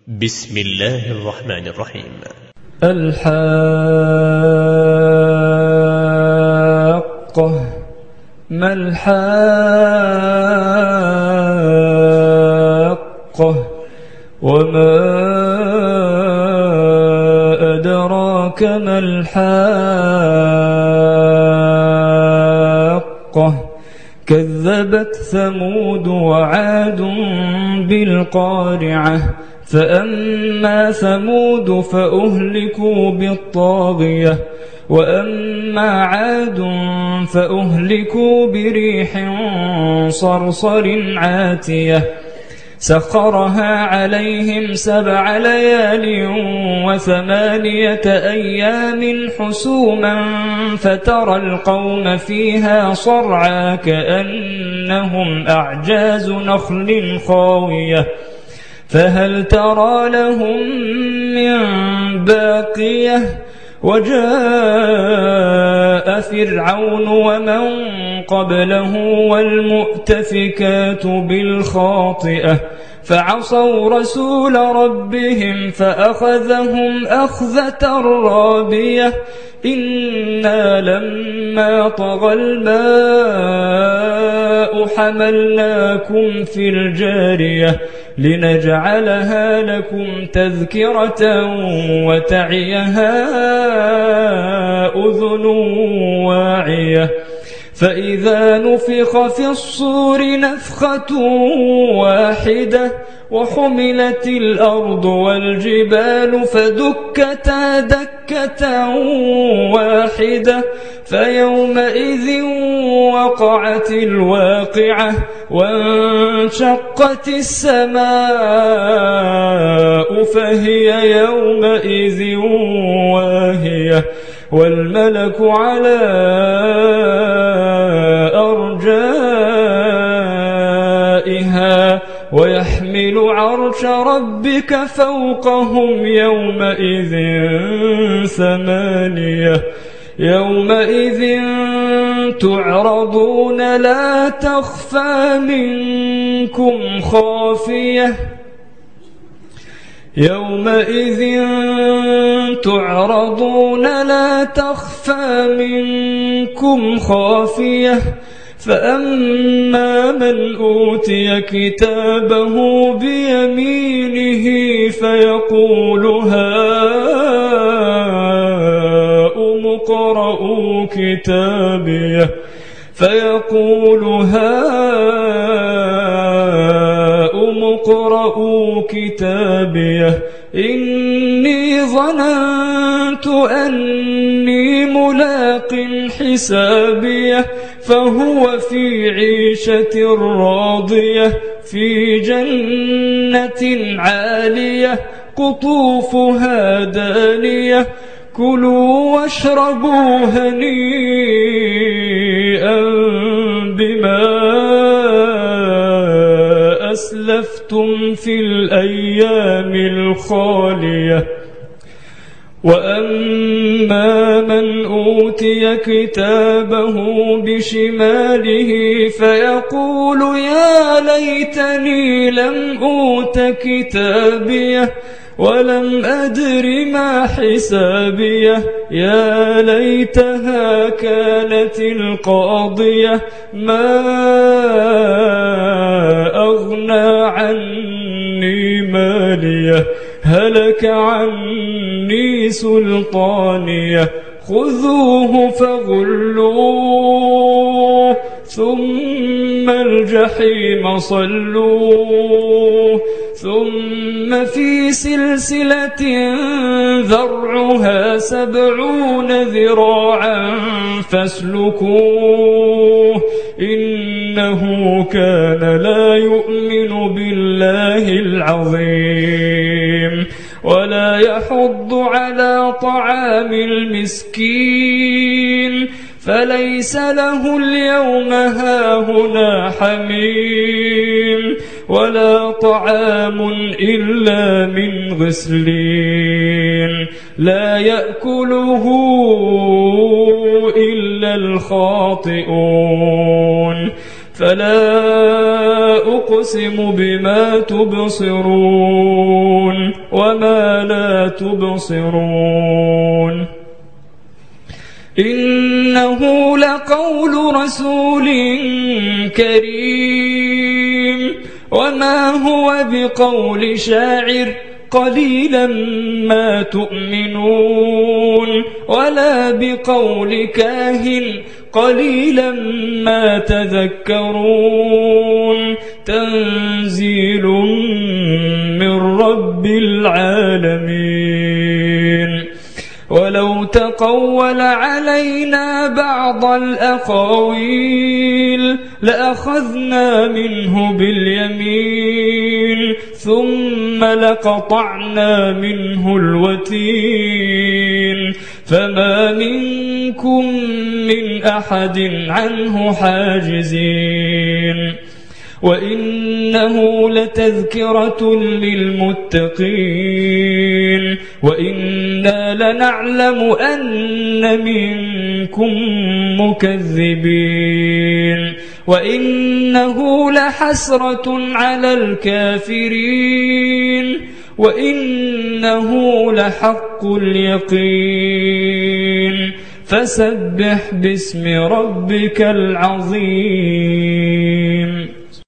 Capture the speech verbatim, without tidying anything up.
بسم الله الرحمن الرحيم. الحاقة. ما الحاقة وما أدراك ما الحاقة كذبت ثمود وعاد بالقارعة فأما ثمود فأهلكوا بالطاغية وأما عاد فأهلكوا بريح صرصر عاتية سخرها عليهم سبع ليال وثمانية أيام حسوما فترى القوم فيها صرعى كأنهم أعجاز نخل خاوية فهل ترى لهم من باقية وجاء فرعون ومن قبله والمؤتفكات بالخاطئة فعصوا رسول ربهم فأخذهم أخذة رابية إنا لما طغى الماء حملناكم في الجارية لنجعلها لكم تذكرة وتعيها أذن واعية فإذا نفخ في الصور نفخة واحدة وحملت الأرض والجبال فدكتا دكة واحدة فيومئذ وقعت الواقعة وانشقت السماء فهي يومئذ واهية والملك على أرجائها ويحمل عرش ربك فوقهم يومئذ ثمانية يومئذ تعرضون لا تخفى منكم خافية يومئذ تعرضون لا تخفى منكم خافية فأما من أوتي كتابه بيمينه فيقول هاؤم اقرءوا كتابيه فيقول هاؤم اقرءوا كتابيه إني ظننت أني ملاق حسابيه فهو في عيشة راضية في جنة عالية قطوفها دانية كلوا واشربوا هنيئا بما أسلفتم في الأيام الخالية وأما من أوتي كتابه بشماله فيقول يا ليتني لم أوت كتابيه ولم أدر ما حسابيه يا ليتها كانت القاضية ما أغنى عني ماليه هلك عني سلطانيه خذوه فغلوه ثم الجحيم صلوه ثم في سلسلة ذرعها سبعون ذراعا فاسلكوه إنه كان لا يؤمن بالله العظيم ولا يحض على طعام المسكين فليس له اليوم هاهنا حميم ولا طعام إلا من غسلين لا يأكله إلا الخاطئون فلا أقسم بما تبصرون وما لا تبصرون إنه لقول رسول كريم وما هو بقول شاعر قليلا ما تؤمنون ولا بقول كاهن قليلا ما تذكرون تنزيل من رب العالمين ولو تقول علينا بعض الأقاويل لأخذنا منه باليمين ثم لقطعنا منه الوتين فما منكم من أحد عنه حاجزين وإنه لتذكرة للمتقين وإنا لنعلم أن منكم مكذبين وإنه لحسرة على الكافرين وإنه لحق اليقين فسبح باسم ربك العظيم.